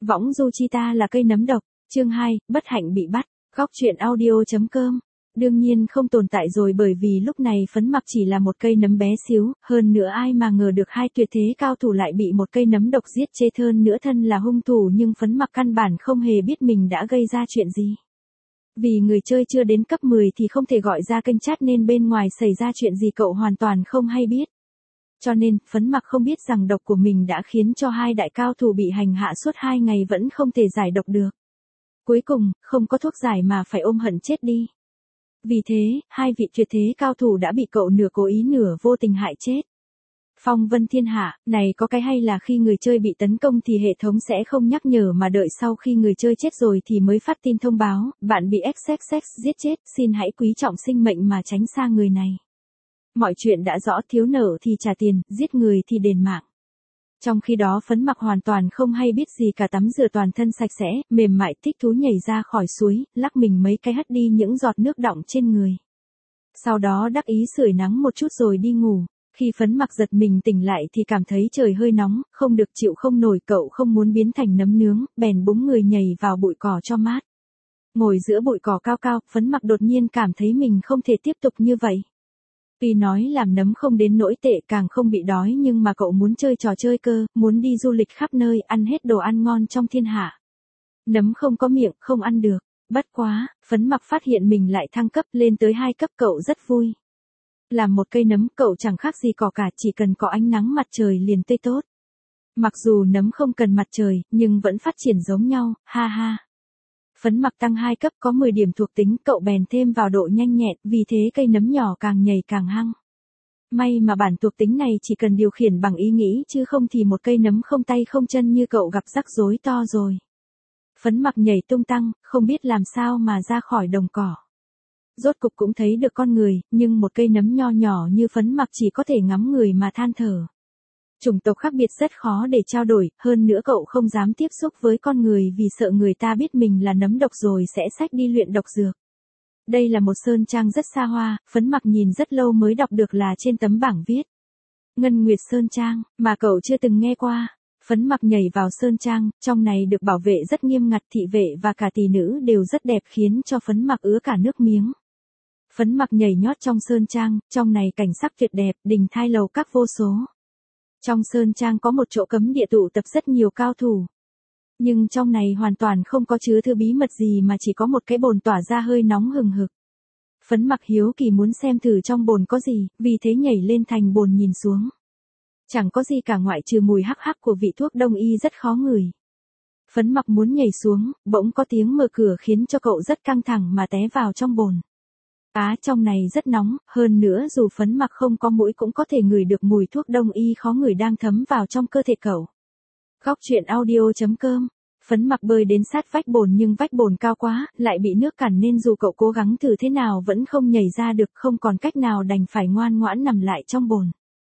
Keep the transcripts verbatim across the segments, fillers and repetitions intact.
Võng du chi ta là cây nấm độc, chương hai, bất hạnh bị bắt, góc truyện audio.com. Đương nhiên không tồn tại rồi, bởi vì lúc này Phấn Mặc chỉ là một cây nấm bé xíu, hơn nữa ai mà ngờ được hai tuyệt thế cao thủ lại bị một cây nấm độc giết chết, hơn nữa thân là hung thủ, nhưng Phấn Mặc căn bản không hề biết mình đã gây ra chuyện gì. Vì người chơi chưa đến cấp mười thì không thể gọi ra kênh chat, nên bên ngoài xảy ra chuyện gì cậu hoàn toàn không hay biết. Cho nên, Phấn Mặc không biết rằng độc của mình đã khiến cho hai đại cao thủ bị hành hạ suốt hai ngày vẫn không thể giải độc được. Cuối cùng, không có thuốc giải mà phải ôm hận chết đi. Vì thế, hai vị tuyệt thế cao thủ đã bị cậu nửa cố ý nửa vô tình hại chết. Phong vân thiên hạ, này có cái hay là khi người chơi bị tấn công thì hệ thống sẽ không nhắc nhở mà đợi sau khi người chơi chết rồi thì mới phát tin thông báo, bạn bị ích ích ích giết chết, xin hãy quý trọng sinh mệnh mà tránh xa người này. Mọi chuyện đã rõ, thiếu nợ thì trả tiền, giết người thì đền mạng. Trong khi đó Phấn Mặc hoàn toàn không hay biết gì cả, tắm rửa toàn thân sạch sẽ, mềm mại thích thú nhảy ra khỏi suối, lắc mình mấy cái hất đi những giọt nước đọng trên người. Sau đó đắc ý sưởi nắng một chút rồi đi ngủ. Khi Phấn Mặc giật mình tỉnh lại thì cảm thấy trời hơi nóng, không được chịu không nổi, cậu không muốn biến thành nấm nướng, bèn búng người nhảy vào bụi cỏ cho mát. Ngồi giữa bụi cỏ cao cao, Phấn Mặc đột nhiên cảm thấy mình không thể tiếp tục như vậy. Tuy nói làm nấm không đến nỗi tệ, càng không bị đói, nhưng mà cậu muốn chơi trò chơi cơ, muốn đi du lịch khắp nơi, ăn hết đồ ăn ngon trong thiên hạ. Nấm không có miệng, không ăn được. Bất quá, Phấn Mặc phát hiện mình lại thăng cấp lên tới hai cấp, cậu rất vui. Làm một cây nấm, cậu chẳng khác gì cỏ cả, chỉ cần có ánh nắng mặt trời liền tươi tốt. Mặc dù nấm không cần mặt trời, nhưng vẫn phát triển giống nhau, ha ha. Phấn Mặc tăng hai cấp có mười điểm thuộc tính, cậu bèn thêm vào độ nhanh nhẹn, vì thế cây nấm nhỏ càng nhảy càng hăng. May mà bản thuộc tính này chỉ cần điều khiển bằng ý nghĩ, chứ không thì một cây nấm không tay không chân như cậu gặp rắc rối to rồi. Phấn Mặc nhảy tung tăng, không biết làm sao mà ra khỏi đồng cỏ. Rốt cục cũng thấy được con người, nhưng một cây nấm nho nhỏ như Phấn Mặc chỉ có thể ngắm người mà than thở. Chủng tộc khác biệt rất khó để trao đổi, hơn nữa cậu không dám tiếp xúc với con người vì sợ người ta biết mình là nấm độc rồi sẽ xách đi luyện độc dược. Đây là một sơn trang rất xa hoa, Phấn Mặc nhìn rất lâu mới đọc được là trên tấm bảng viết Ngân Nguyệt Sơn Trang, mà cậu chưa từng nghe qua. Phấn Mặc nhảy vào sơn trang, trong này được bảo vệ rất nghiêm ngặt, thị vệ và cả tỷ nữ đều rất đẹp khiến cho Phấn Mặc ứa cả nước miếng. Phấn Mặc nhảy nhót trong sơn trang, trong này cảnh sắc tuyệt đẹp, đình thai lầu các vô số. Trong sơn trang có một chỗ cấm địa tụ tập rất nhiều cao thủ. Nhưng trong này hoàn toàn không có chứa thứ bí mật gì mà chỉ có một cái bồn tỏa ra hơi nóng hừng hực. Phấn Mặc hiếu kỳ muốn xem thử trong bồn có gì, vì thế nhảy lên thành bồn nhìn xuống. Chẳng có gì cả ngoại trừ mùi hắc hắc của vị thuốc đông y rất khó ngửi. Phấn Mặc muốn nhảy xuống, bỗng có tiếng mở cửa khiến cho cậu rất căng thẳng mà té vào trong bồn. Á, trong này rất nóng, hơn nữa dù Phấn Mặc không có mũi cũng có thể ngửi được mùi thuốc đông y khó ngửi đang thấm vào trong cơ thể cậu. Góc truyện audio.com. Phấn Mặc bơi đến sát vách bồn nhưng vách bồn cao quá, lại bị nước cản nên dù cậu cố gắng thử thế nào vẫn không nhảy ra được, không còn cách nào đành phải ngoan ngoãn nằm lại trong bồn.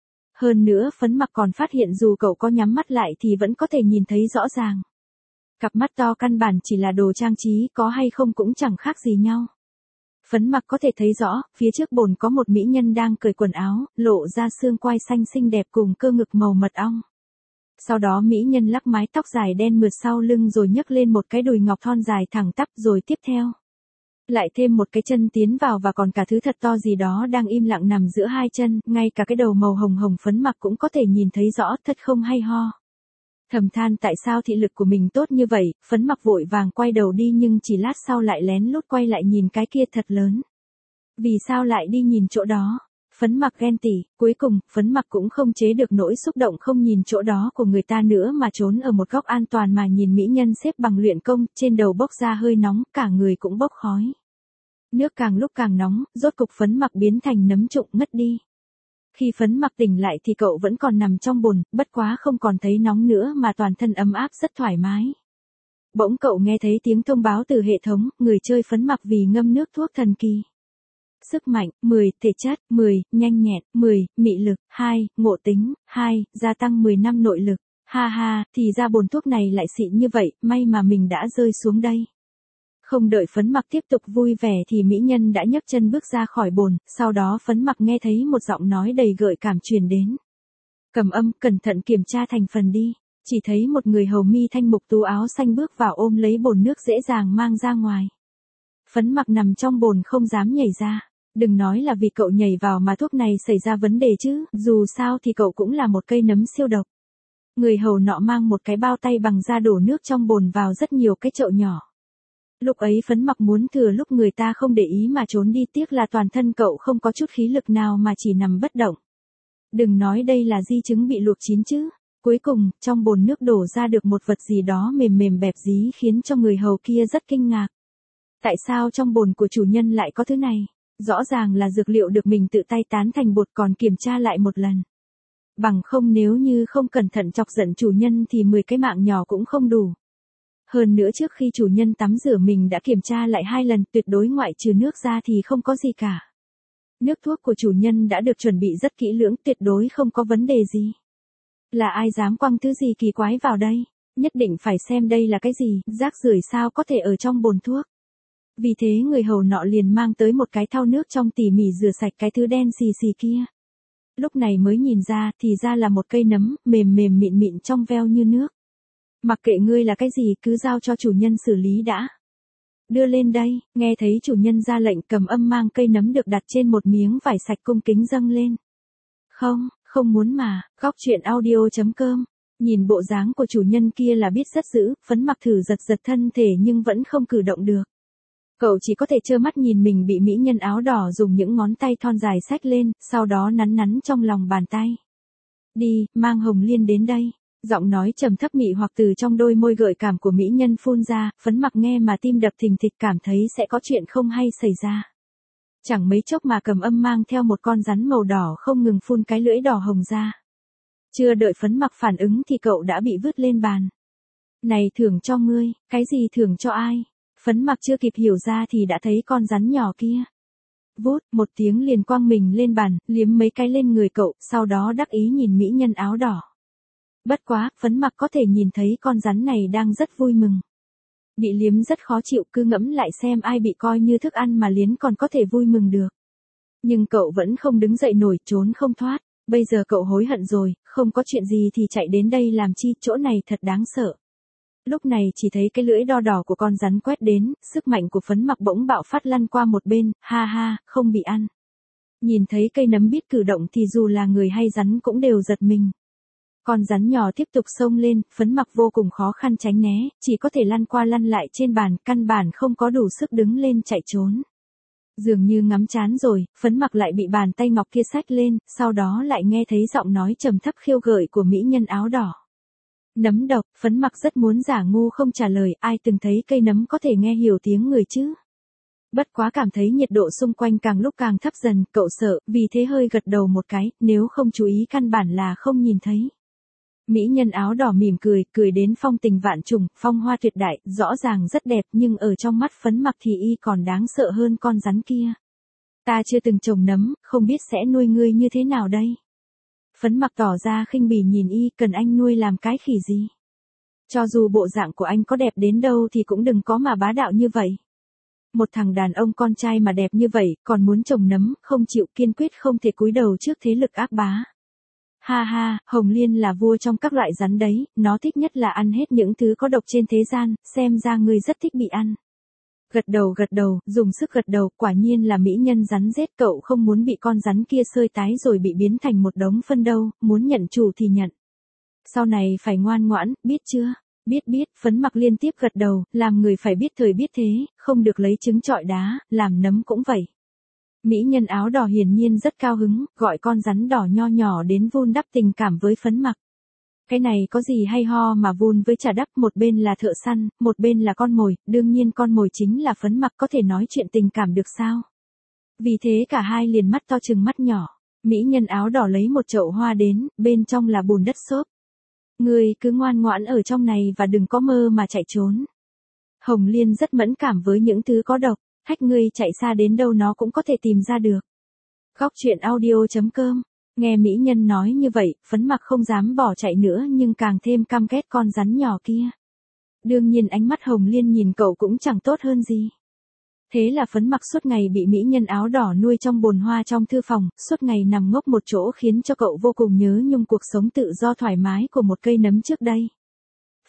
Hơn nữa Phấn Mặc còn phát hiện dù cậu có nhắm mắt lại thì vẫn có thể nhìn thấy rõ ràng. Cặp mắt to căn bản chỉ là đồ trang trí, có hay không cũng chẳng khác gì nhau. Phấn Mặc có thể thấy rõ, phía trước bồn có một mỹ nhân đang cởi quần áo, lộ ra xương quai xanh xinh đẹp cùng cơ ngực màu mật ong. Sau đó mỹ nhân lắc mái tóc dài đen mượt sau lưng rồi nhấc lên một cái đùi ngọc thon dài thẳng tắp, rồi tiếp theo lại thêm một cái chân tiến vào và còn cả thứ thật to gì đó đang im lặng nằm giữa hai chân, ngay cả cái đầu màu hồng hồng Phấn Mặc cũng có thể nhìn thấy rõ, thật không hay ho. Thầm than tại sao thị lực của mình tốt như vậy, Phấn Mặc vội vàng quay đầu đi nhưng chỉ lát sau lại lén lút quay lại nhìn cái kia thật lớn. Vì sao lại đi nhìn chỗ đó? Phấn Mặc ghen tị, cuối cùng, Phấn Mặc cũng không chế được nỗi xúc động không nhìn chỗ đó của người ta nữa mà trốn ở một góc an toàn mà nhìn mỹ nhân xếp bằng luyện công, trên đầu bốc ra hơi nóng, cả người cũng bốc khói. Nước càng lúc càng nóng, rốt cục Phấn Mặc biến thành nấm trụng ngất đi. Khi Phấn Mặc tỉnh lại thì cậu vẫn còn nằm trong bồn, bất quá không còn thấy nóng nữa mà toàn thân ấm áp rất thoải mái. Bỗng cậu nghe thấy tiếng thông báo từ hệ thống, người chơi Phấn Mặc vì ngâm nước thuốc thần kỳ. Sức mạnh, mười, thể chất, mười, nhanh nhẹn, mười, mị lực, hai, ngộ tính, hai, gia tăng mười năm nội lực. Ha ha, thì ra bồn thuốc này lại xịn như vậy, may mà mình đã rơi xuống đây. Không đợi Phấn Mặc tiếp tục vui vẻ thì mỹ nhân đã nhấc chân bước ra khỏi bồn, sau đó Phấn Mặc nghe thấy một giọng nói đầy gợi cảm truyền đến. Cầm âm, cẩn thận kiểm tra thành phần đi. Chỉ thấy một người hầu mi thanh mục tú áo xanh bước vào ôm lấy bồn nước dễ dàng mang ra ngoài. Phấn mặc nằm trong bồn không dám nhảy ra. Đừng nói là vì cậu nhảy vào mà thuốc này xảy ra vấn đề chứ, dù sao thì cậu cũng là một cây nấm siêu độc. Người hầu nọ mang một cái bao tay bằng da đổ nước trong bồn vào rất nhiều cái chậu nhỏ. Lúc ấy phấn mặc muốn thừa lúc người ta không để ý mà trốn đi, tiếc là toàn thân cậu không có chút khí lực nào mà chỉ nằm bất động. Đừng nói đây là di chứng bị luộc chín chứ. Cuối cùng, trong bồn nước đổ ra được một vật gì đó mềm mềm bẹp dí khiến cho người hầu kia rất kinh ngạc. Tại sao trong bồn của chủ nhân lại có thứ này? Rõ ràng là dược liệu được mình tự tay tán thành bột, còn kiểm tra lại một lần. Bằng không nếu như không cẩn thận chọc giận chủ nhân thì mười cái mạng nhỏ cũng không đủ. Hơn nữa trước khi chủ nhân tắm rửa mình đã kiểm tra lại hai lần, tuyệt đối ngoại trừ nước ra thì không có gì cả. Nước thuốc của chủ nhân đã được chuẩn bị rất kỹ lưỡng, tuyệt đối không có vấn đề gì. Là ai dám quăng thứ gì kỳ quái vào đây? Nhất định phải xem đây là cái gì, rác rưởi sao có thể ở trong bồn thuốc. Vì thế người hầu nọ liền mang tới một cái thau nước trong tỉ mỉ rửa sạch cái thứ đen xì xì kia. Lúc này mới nhìn ra thì ra là một cây nấm, mềm mềm mịn mịn trong veo như nước. Mặc kệ ngươi là cái gì, cứ giao cho chủ nhân xử lý đã. Đưa lên đây, nghe thấy chủ nhân ra lệnh, Cầm Âm mang cây nấm được đặt trên một miếng vải sạch cung kính dâng lên. Không, không muốn mà, góc truyện audio chấm com. Nhìn bộ dáng của chủ nhân kia là biết rất dữ, Phấn mặc thử giật giật thân thể nhưng vẫn không cử động được. Cậu chỉ có thể trơ mắt nhìn mình bị mỹ nhân áo đỏ dùng những ngón tay thon dài xách lên, sau đó nắn nắn trong lòng bàn tay. Đi, mang Hồng Liên đến đây. Giọng nói trầm thấp mị hoặc từ trong đôi môi gợi cảm của mỹ nhân phun ra, Phấn mặc nghe mà tim đập thình thịch, cảm thấy sẽ có chuyện không hay xảy ra. Chẳng mấy chốc mà Cầm Âm mang theo một con rắn màu đỏ không ngừng phun cái lưỡi đỏ hồng ra. Chưa đợi Phấn mặc phản ứng thì cậu đã bị vứt lên bàn. Này, thưởng cho ngươi. Cái gì thưởng cho ai? Phấn mặc chưa kịp hiểu ra thì đã thấy con rắn nhỏ kia. Vút, một tiếng liền quăng mình lên bàn, liếm mấy cái lên người cậu, sau đó đắc ý nhìn mỹ nhân áo đỏ. Bất quá, Phấn mặc có thể nhìn thấy con rắn này đang rất vui mừng. Bị liếm rất khó chịu, cứ ngẫm lại xem ai bị coi như thức ăn mà liếm còn có thể vui mừng được. Nhưng cậu vẫn không đứng dậy nổi, trốn không thoát. Bây giờ cậu hối hận rồi, không có chuyện gì thì chạy đến đây làm chi, chỗ này thật đáng sợ. Lúc này chỉ thấy cái lưỡi đo đỏ của con rắn quét đến, sức mạnh của Phấn mặc bỗng bạo phát lăn qua một bên, ha ha, không bị ăn. Nhìn thấy cây nấm biết cử động thì dù là người hay rắn cũng đều giật mình. Con rắn nhỏ tiếp tục xông lên, Phấn mặc vô cùng khó khăn tránh né, chỉ có thể lăn qua lăn lại trên bàn, căn bản không có đủ sức đứng lên chạy trốn. Dường như ngắm chán rồi, Phấn mặc lại bị bàn tay ngọc kia xách lên, sau đó lại nghe thấy giọng nói trầm thấp khiêu gợi của mỹ nhân áo đỏ. Nấm độc, Phấn mặc rất muốn giả ngu không trả lời, ai từng thấy cây nấm có thể nghe hiểu tiếng người chứ. Bất quá cảm thấy nhiệt độ xung quanh càng lúc càng thấp dần, cậu sợ, vì thế hơi gật đầu một cái, nếu không chú ý căn bản là không nhìn thấy. Mỹ nhân áo đỏ mỉm cười, cười đến phong tình vạn trùng, phong hoa tuyệt đại, rõ ràng rất đẹp nhưng ở trong mắt Phấn mặc thì y còn đáng sợ hơn con rắn kia. Ta chưa từng trồng nấm, không biết sẽ nuôi ngươi như thế nào đây. Phấn mặc tỏ ra khinh bỉ nhìn y, cần anh nuôi làm cái khỉ gì. Cho dù bộ dạng của anh có đẹp đến đâu thì cũng đừng có mà bá đạo như vậy. Một thằng đàn ông con trai mà đẹp như vậy, còn muốn trồng nấm, không chịu, kiên quyết không thể cúi đầu trước thế lực ác bá. Ha ha, Hồng Liên là vua trong các loại rắn đấy, nó thích nhất là ăn hết những thứ có độc trên thế gian, xem ra ngươi rất thích bị ăn. Gật đầu gật đầu, dùng sức gật đầu, quả nhiên là mỹ nhân rắn rết, cậu không muốn bị con rắn kia sơi tái rồi bị biến thành một đống phân đâu, muốn nhận chủ thì nhận. Sau này phải ngoan ngoãn, biết chưa? Biết biết, Phấn mặc liên tiếp gật đầu, làm người phải biết thời biết thế, không được lấy trứng trọi đá, làm nấm cũng vậy. Mỹ nhân áo đỏ hiển nhiên rất cao hứng, gọi con rắn đỏ nho nhỏ đến vun đắp tình cảm với Phấn mặc. Cái này có gì hay ho mà vun với trà đắp, một bên là thợ săn, một bên là con mồi, đương nhiên con mồi chính là Phấn mặc, có thể nói chuyện tình cảm được sao. Vì thế cả hai liền mắt to chừng mắt nhỏ, mỹ nhân áo đỏ lấy một chậu hoa đến, bên trong là bùn đất xốp. Ngươi cứ ngoan ngoãn ở trong này và đừng có mơ mà chạy trốn. Hồng Liên rất mẫn cảm với những thứ có độc, hách ngươi chạy xa đến đâu nó cũng có thể tìm ra được. Góc truyện audio chấm com. Nghe mỹ nhân nói như vậy, Phấn mặc không dám bỏ chạy nữa nhưng càng thêm căm ghét con rắn nhỏ kia. Đương nhiên ánh mắt Hồng Liên nhìn cậu cũng chẳng tốt hơn gì. Thế là Phấn mặc suốt ngày bị mỹ nhân áo đỏ nuôi trong bồn hoa trong thư phòng, suốt ngày nằm ngốc một chỗ khiến cho cậu vô cùng nhớ nhung cuộc sống tự do thoải mái của một cây nấm trước đây.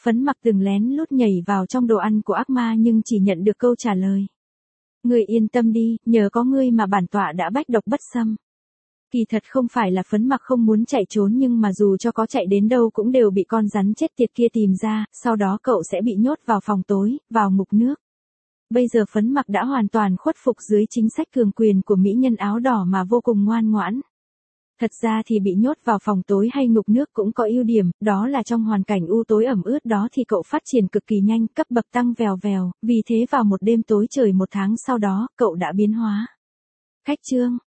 Phấn mặc từng lén lút nhảy vào trong đồ ăn của ác ma nhưng chỉ nhận được câu trả lời. Ngươi yên tâm đi, nhờ có ngươi mà bản tọa đã bách độc bất xâm. Kỳ thật không phải là Phấn mặc không muốn chạy trốn nhưng mà dù cho có chạy đến đâu cũng đều bị con rắn chết tiệt kia tìm ra, sau đó cậu sẽ bị nhốt vào phòng tối, vào ngục nước. Bây giờ Phấn mặc đã hoàn toàn khuất phục dưới chính sách cường quyền của mỹ nhân áo đỏ mà vô cùng ngoan ngoãn. Thật ra thì bị nhốt vào phòng tối hay ngục nước cũng có ưu điểm, đó là trong hoàn cảnh u tối ẩm ướt đó thì cậu phát triển cực kỳ nhanh, cấp bậc tăng vèo vèo, vì thế vào một đêm tối trời một tháng sau đó, cậu đã biến hóa. Khách chương